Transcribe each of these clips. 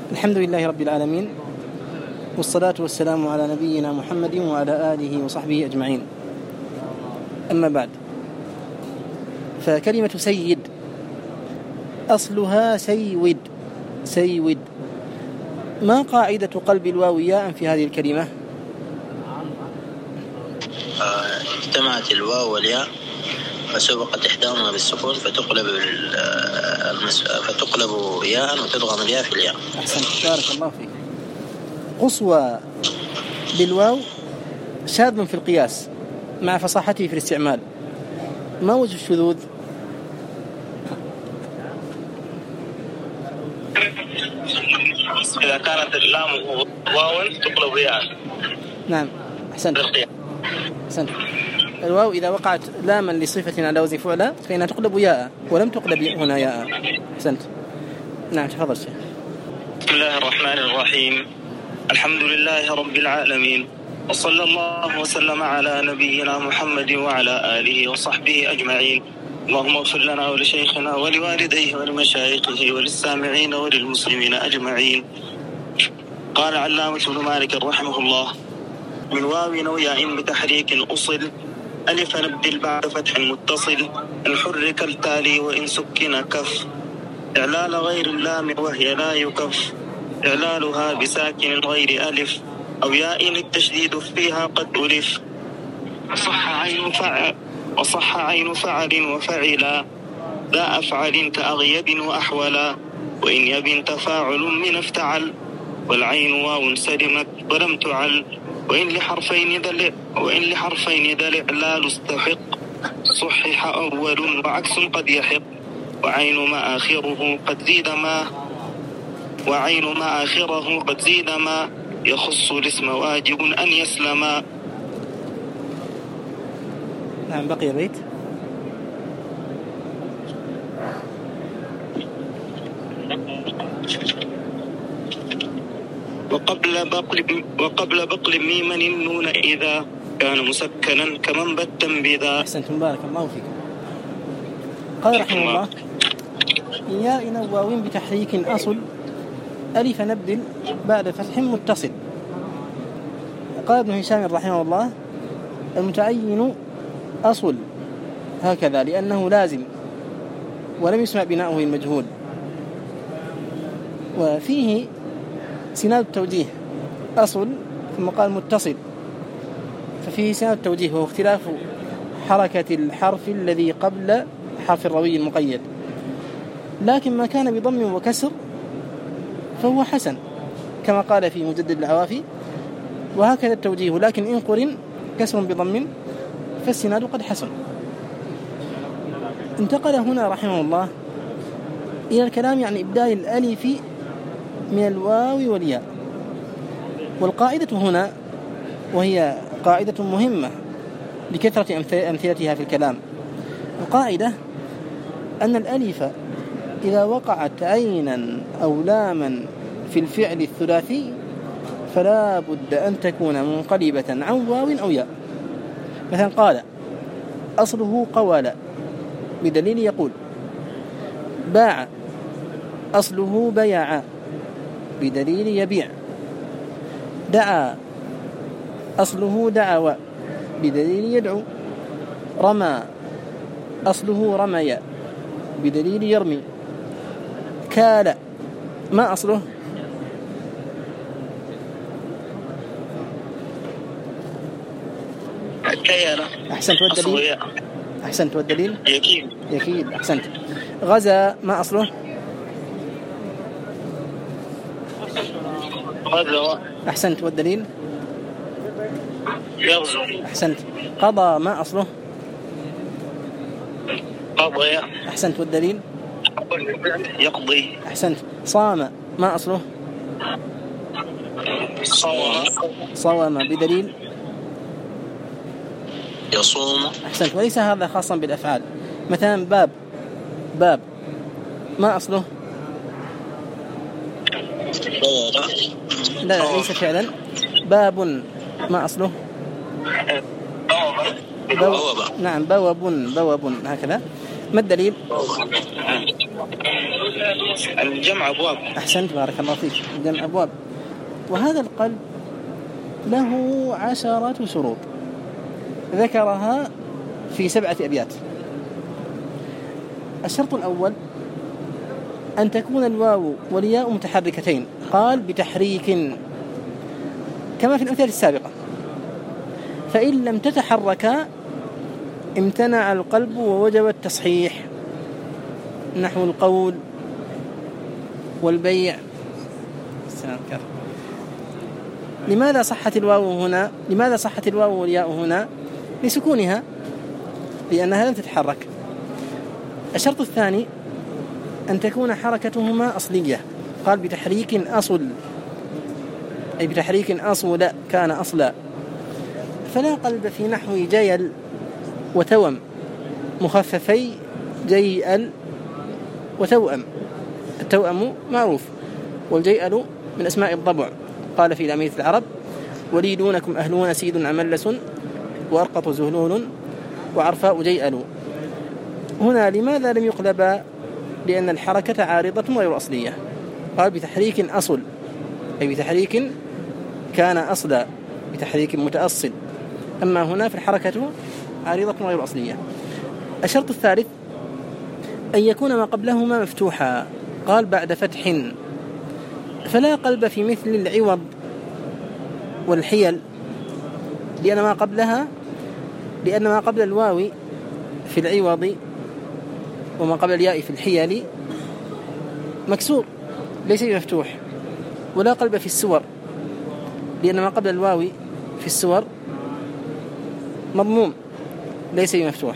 الحمد لله رب العالمين، والصلاة والسلام على نبينا محمد وعلى آله وصحبه أجمعين. أما بعد، فكلمة سيد أصلها سيود. سيود. ما قاعدة قلب الواو ياء في هذه الكلمة؟ اجتمعت الواو والياء فسبقت إحداهما بالسكون فتقلب ياء وتضغم الياء في الياء. أحسنت، بارك الله فيك. قصوى بالواو شاذ في القياس مع فصاحته في الاستعمال. ما وجه الشذوذ؟ إذا كانت اللام واو تقلب ياء. نعم، أحسنت. الواو إذا وقعت لاما لصفة على وزن فعلى فإنها تقلب ياء، ولم تقلب هنا ياء. أحسنت. نعم، تفضل شيخ. بسم الله الرحمن الرحيم. الحمد لله رب العالمين، وصلى الله وسلم على نبينا محمد وعلى آله وصحبه أجمعين. اللهم اغفر لنا ولشيخنا ولوالديه ولمشايخه وللسامعين وللمسلمين أجمعين. قال علامة ابن مالك رحمه الله: من واو أو ياء بتحريك أصل، ألف نبدل بعد فتح متصل، إن حرك التالي وإن سكن كف، إعلال غير اللام وهي لا يكف، إعلالها بساكن غير ألف أو ياء التشديد فيها قد ألف. وصح عين فعل وفعلا، ذا أفعل كأغيب وأحولا، وإن يب تفاعل من افتعل، والعين واو سلمت ولم تعل، وإن لحرفين دل إعلال استحق، صحح أول وعكس قد يحق، وعين ما آخره قد زيد ما يخص الاسم واجب أن يسلما. نعم، بقي بيت. وقبل بقل ميما النون إذا كان مسكنا كمن بتا بذا. أحسنتم، بارك الله فيكم. قال رحمه الله: ياء واو بتحريك أصل، ألف نبدل بعد فتح متصل. قال ابن هشام رحمه الله: المتعين أصل هكذا لأنه لازم ولم يسمع بناؤه المجهول. وفيه سناد التوجيه، أصل ثم قال متصل، ففيه سناد التوجيه وهو اختلاف حركة الحرف الذي قبل حرف الروي المقيد، لكن ما كان بضم وكسر فهو حسن كما قال في مجدد العوافي، وهكذا التوجيه، لكن إن قرن كسر بضم فالسناد قد حسن. انتقل هنا رحمه الله إلى الكلام عن إبدال الألف من الواو والياء. والقاعدة هنا، وهي قاعدة مهمة لكثرة أمثلتها في الكلام، القاعدة أن الألف إذا وقعت عينا أو لاما في الفعل الثلاثي فلا بد أن تكون منقلبة عن واو أو ياء. مثلا قال أصله قوال بدليل يقول، باع أصله بيع بدليل يبيع، دعا أصله دعوى بدليل يدعو، رمى أصله رمي بدليل يرمي، كال ما أصله؟ أحسنت، والدليل؟ أحسنت، والدليل؟ يكيد. أحسنت. غزا ما أصله؟ غزا. أحسنت، والدليل؟ يغزو. أحسنت. قضى ما أصله؟ قضى. أحسنت، والدليل؟ يقضي. أحسنت. صام ما أصله؟ صوم بدليل؟ يصوم. أحسنت. وليس هذا خاصا بالأفعال. مثلا باب ما أصله؟ لا، ليس فعلا. باب ما أصله؟ نعم، بواب هكذا. ما الدليل؟ الجمع أبواب. أحسنت، بارك الله فيك، الجمع أبواب. وهذا القلب له 10 شروط ذكرها في 7 أبيات. الشرط الأول أن تكون الواو والياء متحركتين، قال بتحريك كما في الأمثلة السابقة، فإن لم تتحركا امتنع القلب ووجب التصحيح، نحو القول والبيع. لماذا صحت الواو هنا؟ لماذا صحت الواو والياء هنا؟ لسكونها، لأنها لم تتحرك. الشرط الثاني أن تكون حركتهما أصلية، قال بتحريك أصل، أي بتحريك أصل كان أصلا، فلا قلب في نحو جيل وتوم مخففي جيئل وتوأم. التوأم معروف، والجيئل من أسماء الضبع، قال في لامية العرب: ولي دونكم أهلون سيد عملس وأرقط زهلول وعرفاء جيئل. هنا لماذا لم يقلب؟ لأن الحركة عارضة غير أصلية، قال بتحريك أصل، أي بتحريك كان أصلا، بتحريك متأصل، أما هنا في الحركة عارضة غير أصلية. الشرط الثالث أن يكون ما قبلهما مفتوحا، قال بعد فتح، فلا قلب في مثل العوض والحيل، لأن ما قبل الواو في العوض وما قبل الياء في الحيل مكسور ليس مفتوح. ولا قلب في السور، لأن ما قبل الواو في السور مضموم ليس مفتوح.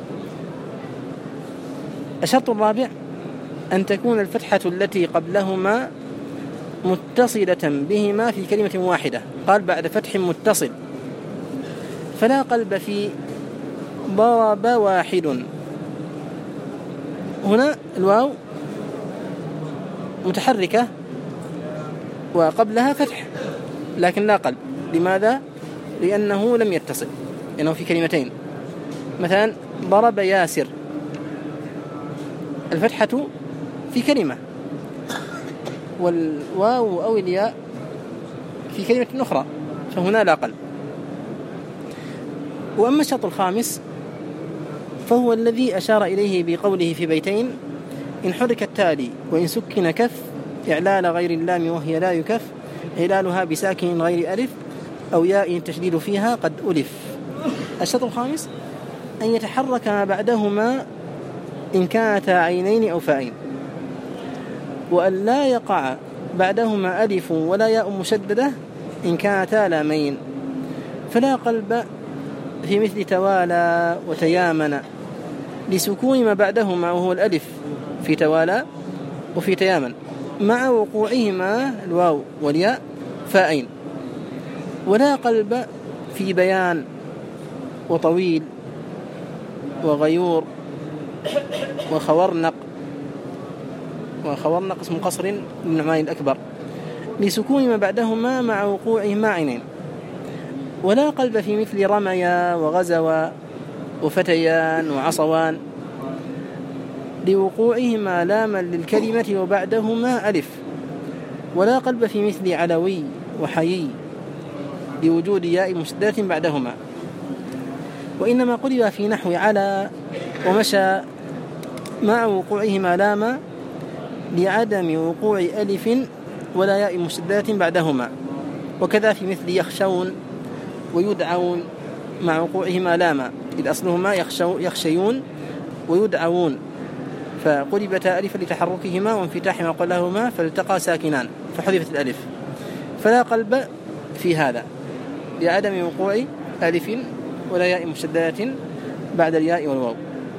الشرط الرابع أن تكون الفتحة التي قبلهما متصلة بهما في كلمة واحدة، قال بعد فتح متصل، فلا قلب في ضرب واحد. هنا الواو متحركة وقبلها فتح لكن لا قلب. لماذا؟ لأنه لم يتصل، لأنه في كلمتين. مثلا ضرب ياسر، الفتحة في كلمة، والواو أو الياء في كلمة أخرى، فهنا لا قلب. وأما الشرط الخامس فهو الذي أشار إليه بقوله في بيتين: إن حرك التالي وإن سكن كف إعلال غير اللام وهي لا يكف، إعلالها بساكن غير ألف أو ياء التشديد فيها قد ألف. الشرط الخامس أن يتحرك ما بعدهما إن كانتا عينين أو فاءين، وأن لا يقع بعدهما ألف ولا ياء مشددة إن كانتا لامين، فلا قلب في مثل توالى وتيامن لسكون ما بعدهما وهو الألف في توالى وفي تيامن، مع وقوعهما الواو والياء فاءين. ولا قلب في بيان وطويل وغيور وخورنق اسم قصر للنعمان الأكبر لسكون ما بعدهما مع وقوعهما عينين. ولا قلب في مثل رميا وغزوا وفتيان وعصوان لوقوعهما لاما للكلمة وبعدهما ألف. ولا قلب في مثل علوي وحيي لوجود ياء مشددة بعدهما. وإنما قلب في نحو على ومشى مع وقوعهما لاما لعدم وقوع ألف ولا ياء مشددة بعدهما. وكذا في مثل يخشون ويدعون مع وقوعهما لاما، إذ أصلهما يخشيون ويدعون، فقلبتا ألفا لتحركهما وانفتاح ما قبلهما فالتقى ساكنان فحذفت الألف. فلا قلب في هذا لعدم وقوع ألف ولا ياء مشددة بعد الياء والواو.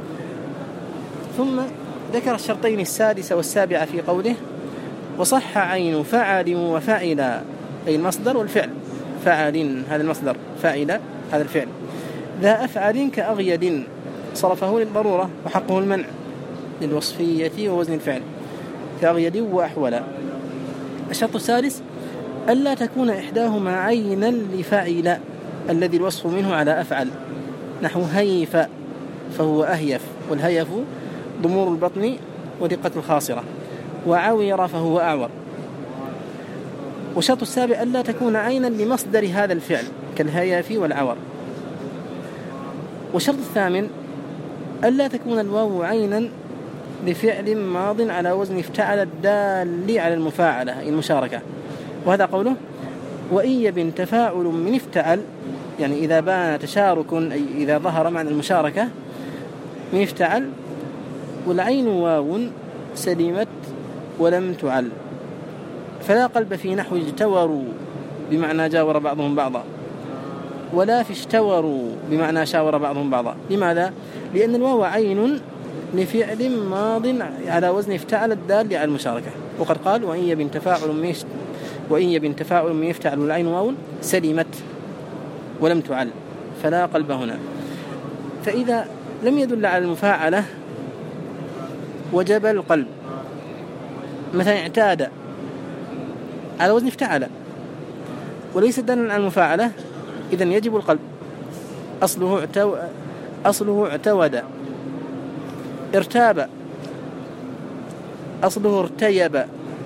ثم ذكر الشرطين السادس والسابع في قوله: وصح عين فعل وفعل، أي المصدر والفعل. فعل هذا المصدر، فاعل هذا الفعل. ذا أفعل كأغيد صرفه للضرورة وحقه المنع للوصفية ووزن الفعل، كأغيد وأحول. الشرط السادس ألا تكون إحداهما عينا لفعل الذي الوصف منه على أفعل، نحو هيف فهو أهيف، والهيف ضمور البطن ودقة الخاصرة، وعوير فهو أعور. والشرط السابع ألا تكون عينا لمصدر هذا الفعل كالهيافي والعور. والشرط الثامن ألا تكون الواو عينا لفعل ماض على وزن افتعل الدال على المفاعلة أي المشاركة، وهذا قوله وإن يبن تفاعل من افتعل، يعني إذا بان تشارك أي إذا ظهر معنى المشاركة من افتعل، والعين واو سلمت ولم تعل، فلا قلب في نحو اجتوروا بمعنى جاور بعضهم بعضا، ولا في اشتوروا بمعنى شاور بعضهم بعضا. لماذا؟ لأن الواو عين لفعل ماض على وزن افتعل الدال على المشاركة، وقد قال وإن يبن تفاعل من يفتعل والعين واو سلمت ولم تعل، فلا قلب هنا. فإذا لم يدل على المفاعلة وجب القلب. مثلا اعتاد على وزن افتعل وليس دالا على المفاعلة، إذن يجب القلب. أصله اعتود. ارتاب أصله ارتيب،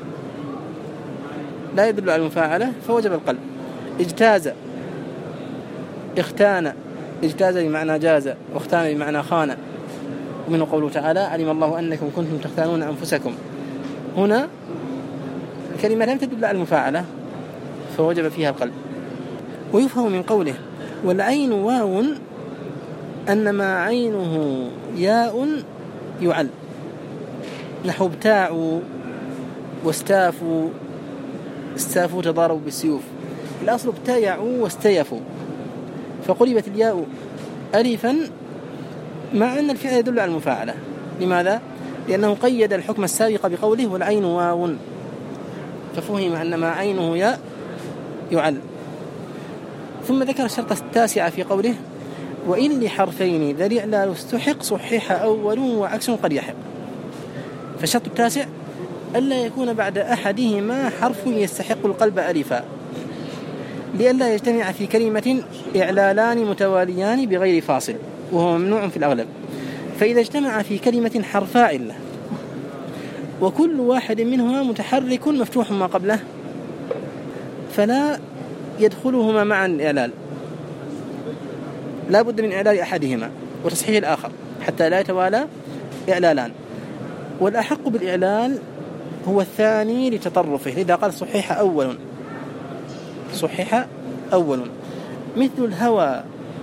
لا يدل على المفاعلة فوجب القلب. اجتاز اختان، اجتاز بمعنى جاز، واختان بمعنى خان. ومنه قوله تعالى علم الله أنكم كنتم تختانون أنفسكم. هنا الكلمة لم تدل على المفاعلة فوجب فيها القلب. ويفهم من قوله والعين واو أن ما عينه ياء يعل، نحو ابتاعوا واستافوا. استافوا تضاربوا بالسيوف، الأصل ابتاعوا واستيفوا، فقلبت الياء ألفا مع أن الفعل يدل على المفاعلة. لماذا؟ لأنه قيد الحكم السابق بقوله والعين واو، ففهم أن ما عينه ياء يعل. ثم ذكر الشرط التاسع في قوله وإن لحرفين ذا الإعلال استحق صحيح أول وعكس قد يحق. فالشرط التاسع ألا يكون بعد أحدهما حرف يستحق القلب ألفا، لئلا يجتمع في كلمة إعلالان متواليان بغير فاصل، وهو ممنوع في الأغلب. فإذا اجتمع في كلمة حرفا علة وكل واحد منهما متحرك مفتوح ما قبله فلا يدخلهما معا الإعلال، لا بد من إعلال أحدهما وتصحيح الآخر حتى لا يتوالى إعلالان. والأحق بالإعلال هو الثاني لتطرفه، لذا قال صحيح أول. صحيح أول مثل الهوى،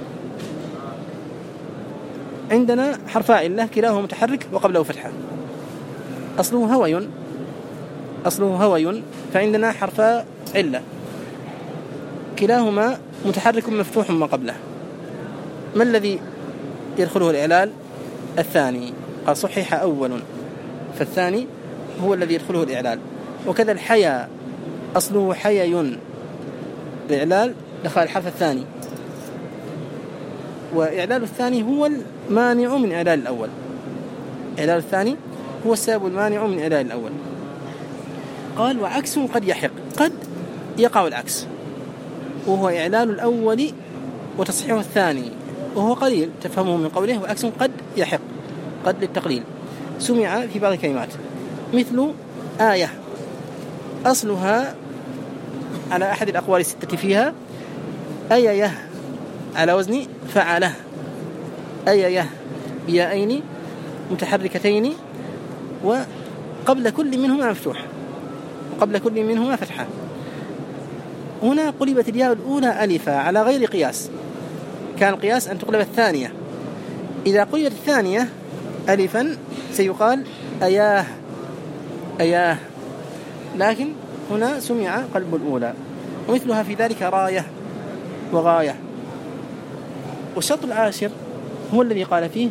عندنا حرفا علة كلاهما متحرك وقبله فتحة، أصله هوي، فعندنا حرفا علة كلاهما متحرك مفتوح ما قبله. ما الذي يدخله الإعلال؟ الثاني، قال صحيح أول، فالثاني هو الذي يدخله الإعلال. وكذا الحيا أصله حيي، الإعلال دخل الحرف الثاني، وإعلال الثاني هو المانع من إعلال الأول. إعلال الثاني هو السبب المانع من إعلال الأول. قال وعكس قد يحق، قد يقع العكس وهو إعلال الأول وتصحيح الثاني، وهو قليل تفهمه من قوله وعكس قد يحق، قد للتقليل، سمع في بعض الكلمات مثل آية أصلها على أحد الأقوال الستة فيها أييه على وزن فعله، أييه بيائين متحركتين وقبل كل منهما مفتوح وقبل كل منهما فتحة. هنا قلبت الياء الأولى ألفا على غير قياس، كان القياس أن تقلب الثانية. إذا قلبت الثانية ألفا سيقال أياه أياه، لكن هنا سمع قلب الأولى. ومثلها في ذلك راية وغاية. والشرط العاشر هو الذي قال فيه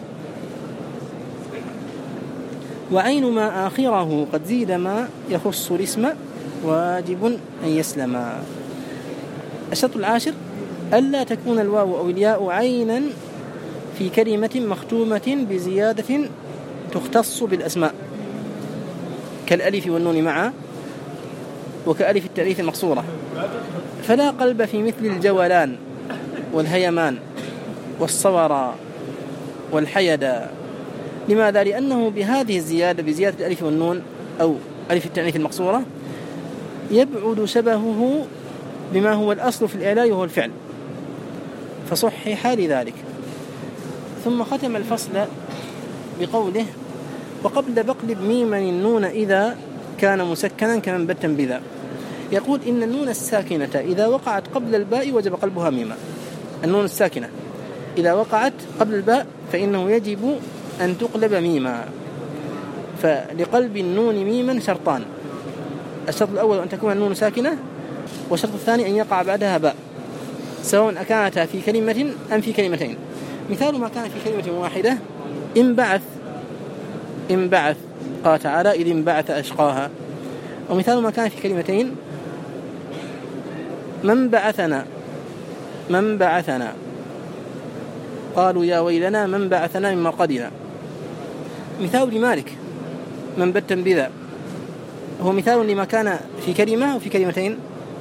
وعين ما آخره قد زيد ما يخص الاسم واجب أن يسلم. الشرط العاشر ألا تكون الواو أو الياء عينا في كلمة مختومة بزيادة تختص بالأسماء كالألف والنون معا وكألف التأنيث المقصورة، فلا قلب في مثل الجولان والهيمان والصورى والحيدا لماذا؟ لأنه بهذه الزيادة، بزيادة الألف والنون أو ألف التأنيث المقصورة، يبعد شبهه بما هو الأصل في الإعلال وهو الفعل، فصحح لذلك. ثم ختم الفصل بقوله: وقبل بقلب ميما النون إذا كان مسكنا كمن بتا بذا. يقول إن النون الساكنة إذا وقعت قبل الباء وجب قلبها ميما. النون الساكنة إذا وقعت قبل الباء فإنه يجب أن تقلب ميما. فلقلب النون ميما شرطان: الشرط الأول أن تكون النون ساكنة، والشرط الثاني أن يقع بعدها باء، سواء كانتا في كلمة أم في كلمتين. مثال ما كان في كلمة واحدة: انبعث قال تعالى: إذ انبعث أشقاها. ومثال ما كان في كلمتين: من بعثنا قالوا يا ويلنا من بعثنا من مرقدنا. مثال لمالك: من بتا بذا، هو مثال لما كان في كلمة وفي كلمتين.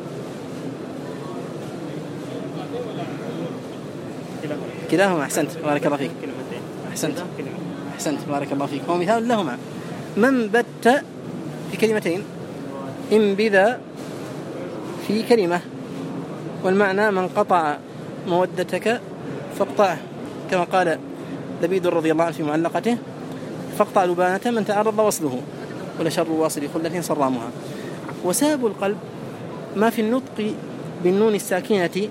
كلاهما. أحسنت بارك الله فيك. أحسنت بارك الله فيك. هو مثال لهما. من بت في كلمتين، إن بذا في كلمة، والمعنى من قطع مودتك فاقطعه، كما قال لبيد رضي الله عنه في معلقته: فاقطع لبانة من تعرض وصله ولشر واصل خلة صرامها. وسبب القلب ما في النطق بالنون الساكنة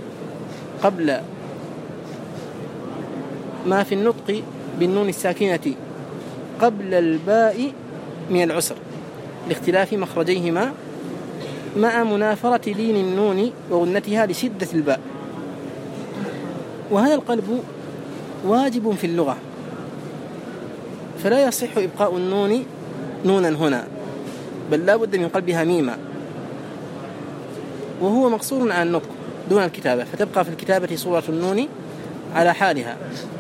قبل الباء من العسر لاختلاف مخرجيهما مع منافرة لين النون وغنتها لشدة الباء. وهذا القلب واجب في اللغة، فلا يصح إبقاء النون نونا هنا، بل لا بد من قلبها ميما، وهو مقصور على النطق دون الكتابة، فتبقى في الكتابة صورة النون على حالها.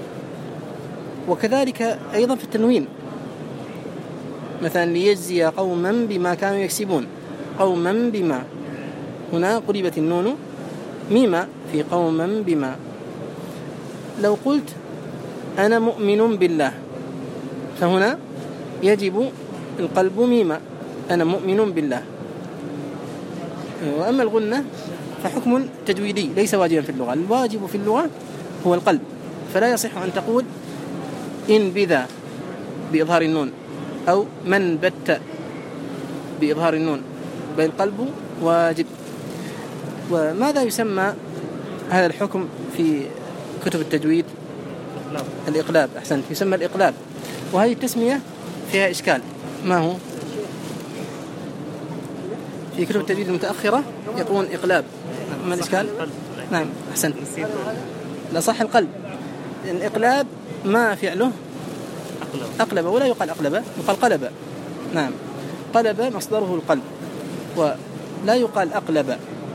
وكذلك أيضا في التنوين، مثلا: ليجزي قوما بما كانوا يكسبون، قوما بما، هنا قلبت النون ميما في قوما بما. لو قلت أنا مؤمن بالله، فهنا يجب القلب ميما، أنا مؤمن بالله. وأما الغنة فحكم تجويدي ليس واجبا في اللغة. الواجب في اللغة هو القلب، فلا يصح أن تقول إن بذا بإظهار النون أو من بت بإظهار النون، بل القلب واجب. وماذا يسمى هذا الحكم في كتب التجويد؟ الإقلاب. أحسنت، يسمى الإقلاب. وهذه التسمية فيها إشكال. ما هو؟ في كتب التجويد المتأخرة يقولون إقلاب. ما الإشكال؟ نعم أحسنت، لا صح القلب. الإقلاب ما فعله أقلب، ولا يقال أقلب، يقال قلب. نعم، قلب مصدره القلب، ولا يقال أقلب،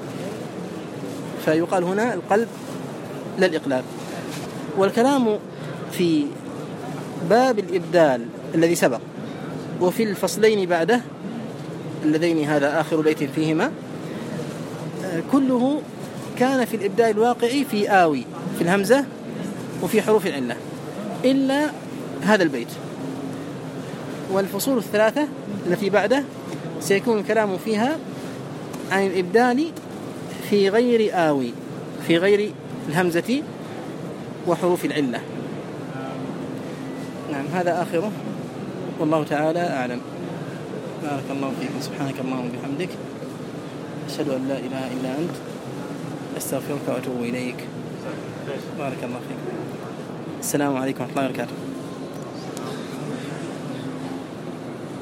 فيقال هنا القلب لا الإقلاب. والكلام في باب الإبدال الذي سبق وفي الفصلين بعده اللذين هذا آخر بيت فيهما كله كان في الإبدال الواقعي في آوي، في الهمزة وفي حروف العلة، إلا هذا البيت. والفصول الثلاثة التي بعده سيكون الكلام فيها عن الإبدال في غير آوي، في غير الهمزة وحروف العلة. نعم، هذا آخره، والله تعالى أعلم. بارك الله فيكم، سبحانك اللهم وبحمدك، أشهد أن لا إله إلا أنت، أستغفرك وأتوب إليك. بارك الله فيكم. السلام عليكم ورحمة الله وبركاته.